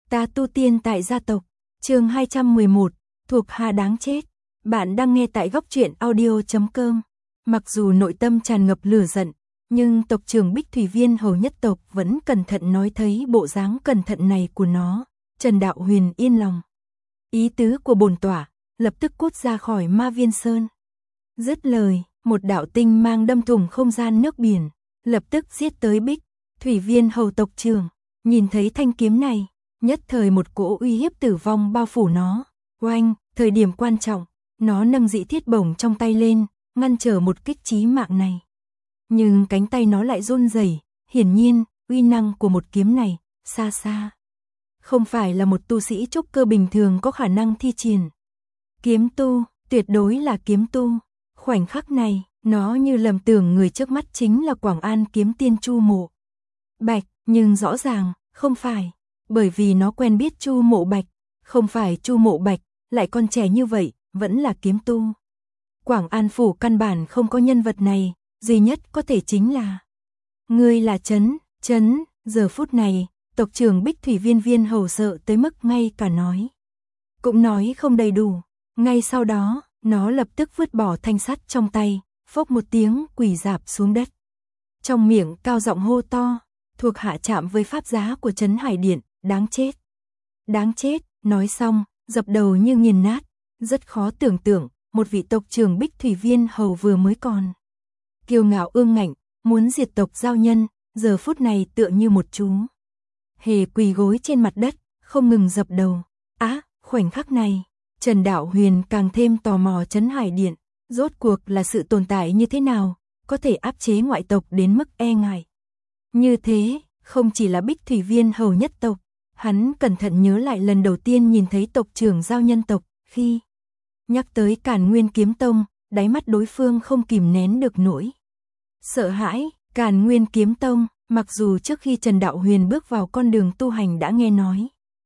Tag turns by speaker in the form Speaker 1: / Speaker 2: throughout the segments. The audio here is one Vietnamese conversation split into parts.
Speaker 1: Ta tu tiên tại gia tộc, chương 211, thuộc hạ đáng chết. Bạn đang nghe tại góc truyện audio.com. Mặc dù nội tâm tràn ngập lửa giận, nhưng tộc trưởng Bích Thủy Viên hầu nhất tộc vẫn cẩn thận nói, thấy bộ dáng cẩn thận này của nó, Trần Đạo Huyền yên lòng. Ý tứ của bổn tỏa, lập tức cút ra khỏi Ma Viên Sơn. Dứt lời, một đạo tinh mang đâm thủng không gian nước biển, lập tức giết tới Bích Thủy Viên hầu tộc trưởng. Nhìn thấy thanh kiếm này, nhất thời một cỗ uy hiếp tử vong bao phủ nó. Oanh, thời điểm quan trọng, nó nâng dị thiết bổng trong tay lên, ngăn trở một kích chí mạng này. Nhưng cánh tay nó lại run rẩy, hiển nhiên, uy năng của một kiếm này, xa xa không phải là một tu sĩ trúc cơ bình thường có khả năng thi triển. Kiếm tu, tuyệt đối là kiếm tu. Khoảnh khắc này, nó như lầm tưởng người trước mắt chính là Quảng An kiếm tiên Chu Mộ Bạch, nhưng rõ ràng, không phải, bởi vì nó quen biết Chu Mộ Bạch, không phải Chu Mộ Bạch, lại còn trẻ như vậy, vẫn là kiếm tu. Quảng An phủ căn bản không có nhân vật này, duy nhất có thể chính là ngươi là Trấn. Giờ phút này, tộc trưởng Bích Thủy Viên hầu sợ tới mức ngay cả nói cũng nói không đầy đủ. Ngay sau đó, nó lập tức vứt bỏ thanh sắt trong tay, phốc một tiếng quỳ rạp xuống đất. Trong miệng cao giọng hô to, thuộc hạ chạm với pháp giá của Trấn Hải Điện, đáng chết. Đáng chết, nói xong, dập đầu như nghiền nát. Rất khó tưởng tượng, một vị tộc trưởng Bích Thủy Viên hầu vừa mới còn kiêu ngạo ương ngạnh, muốn diệt tộc giao nhân, giờ phút này tựa như một chú hề quỳ gối trên mặt đất, không ngừng dập đầu. Khoảnh khắc này, Trần Đạo Huyền càng thêm tò mò Trấn Hải Điện, rốt cuộc là sự tồn tại như thế nào, có thể áp chế ngoại tộc đến mức e ngại. Như thế, không chỉ là Bích Thủy Viên hầu nhất tộc, hắn cẩn thận nhớ lại lần đầu tiên nhìn thấy tộc trưởng giao nhân tộc, khi nhắc tới Càn Nguyên Kiếm Tông, đáy mắt đối phương không kìm nén được nỗi sợ hãi. Càn Nguyên Kiếm Tông, mặc dù trước khi Trần Đạo Huyền bước vào con đường tu hành đã nghe nói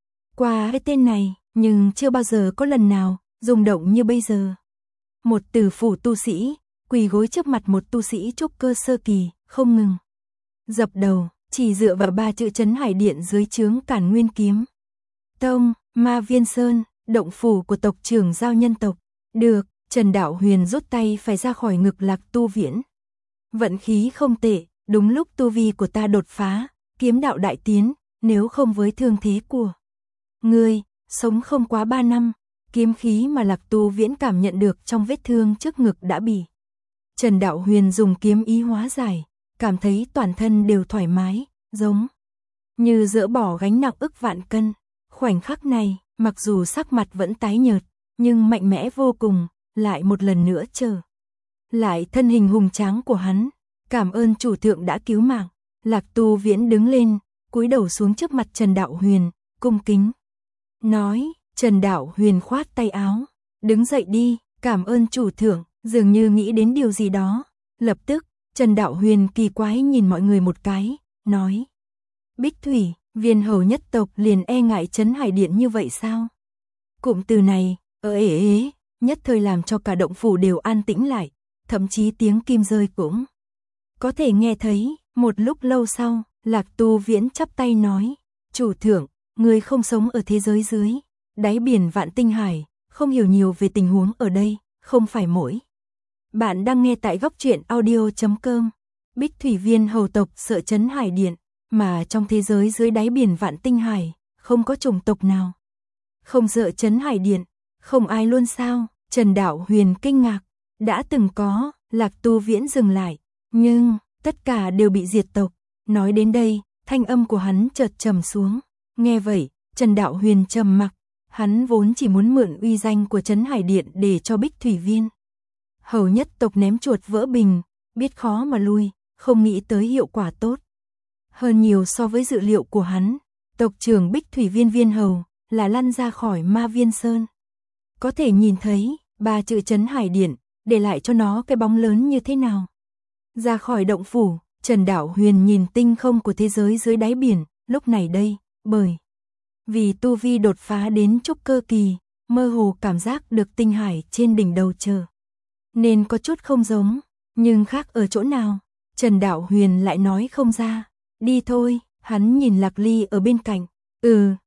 Speaker 1: qua cái tên này, nhưng chưa bao giờ có lần nào rung động như bây giờ. Một tử phủ tu sĩ, quỳ gối trước mặt một tu sĩ trúc cơ sơ kỳ, không ngừng dập đầu, chỉ dựa vào 3 chữ Trấn Hải Điện dưới trướng Càn Nguyên Kiếm Tông, Ma Viên Sơn, động phủ của tộc trưởng giao nhân tộc. Được, Trần Đạo Huyền rút tay phải ra khỏi ngực Lạc Tu Viễn. Vận khí không tệ, đúng lúc tu vi của ta đột phá, kiếm đạo đại tiến, nếu không với thương thế của ngươi, sống không quá 3 năm, kiếm khí mà Lạc Tu Viễn cảm nhận được trong vết thương trước ngực đã bị Trần Đạo Huyền dùng kiếm ý hóa giải, cảm thấy toàn thân đều thoải mái, giống như dỡ bỏ gánh nặng ức vạn cân. Khoảnh khắc này, mặc dù sắc mặt vẫn tái nhợt, nhưng mạnh mẽ vô cùng, lại một lần nữa trở lại thân hình hùng tráng của hắn. Cảm ơn chủ thượng đã cứu mạng. Lạc Tu Viễn đứng lên, cúi đầu xuống trước mặt Trần Đạo Huyền, cung kính nói. Trần Đạo Huyền khoát tay áo, đứng dậy đi, cảm ơn chủ thượng. Dường như nghĩ đến điều gì đó, lập tức Trần Đạo Huyền kỳ quái nhìn mọi người một cái, nói: Bích Thủy Viên hầu nhất tộc liền e ngại Trấn Hải Điện như vậy sao? Cụm từ này, nhất thời làm cho cả động phủ đều an tĩnh lại, thậm chí tiếng kim rơi cũng có thể nghe thấy. Một lúc lâu sau, Lạc Tu Viễn chắp tay nói: chủ thượng, người không sống ở thế giới dưới đáy biển Vạn Tinh Hải, không hiểu nhiều về tình huống ở đây, không phải mỗi. Bạn đang nghe tại góc truyện audio.com. Bích Thủy Viên hầu tộc sợ Trấn Hải Điện, mà trong thế giới dưới đáy biển Vạn Tinh Hải, không có chủng tộc nào không sợ Trấn Hải Điện. Không ai luôn sao? Trần Đạo Huyền kinh ngạc. Đã từng có. Lạc Tu Viễn dừng lại, nhưng tất cả đều bị diệt tộc. Nói đến đây, thanh âm của hắn chợt trầm xuống. Nghe vậy, Trần Đạo Huyền trầm mặc. Hắn vốn chỉ muốn mượn uy danh của Trấn Hải Điện để cho Bích Thủy Viên hầu nhất tộc ném chuột vỡ bình, biết khó mà lui, không nghĩ tới hiệu quả tốt hơn nhiều so với dự liệu của hắn. Tộc trưởng Bích Thủy Viên hầu là lăn ra khỏi Ma Viên Sơn, có thể nhìn thấy 3 chữ Trấn Hải Điện để lại cho nó cái bóng lớn như thế nào. Ra khỏi động phủ, Trần Đạo Huyền nhìn tinh không của thế giới dưới đáy biển. Lúc này đây, bởi vì tu vi đột phá đến trúc cơ kỳ, mơ hồ cảm giác được tinh hải trên đỉnh đầu chờ nên có chút không giống, nhưng khác ở chỗ nào, Trần Đạo Huyền lại nói không ra. Đi thôi. Hắn nhìn Lạc Ly ở bên cạnh.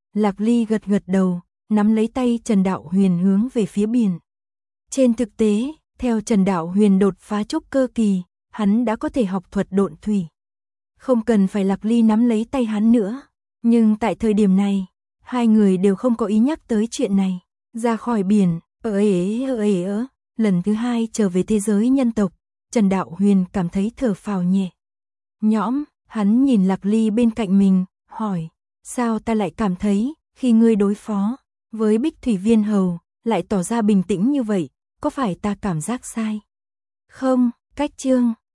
Speaker 1: Lạc Ly gật gật đầu, nắm lấy tay Trần Đạo Huyền hướng về phía biển. Trên thực tế, theo Trần Đạo Huyền đột phá trúc cơ kỳ, hắn đã có thể học thuật độn thủy. Không cần phải Lạc Ly nắm lấy tay hắn nữa. Nhưng tại thời điểm này, hai người đều không có ý nhắc tới chuyện này. Ra khỏi biển, lần thứ hai trở về thế giới nhân tộc, Trần Đạo Huyền cảm thấy thở phào nhẹ nhõm, hắn nhìn Lạc Ly bên cạnh mình, hỏi, sao ta lại cảm thấy, khi ngươi đối phó với Bích Thủy Viên Hầu, lại tỏ ra bình tĩnh như vậy, có phải ta cảm giác sai? Không, cách chương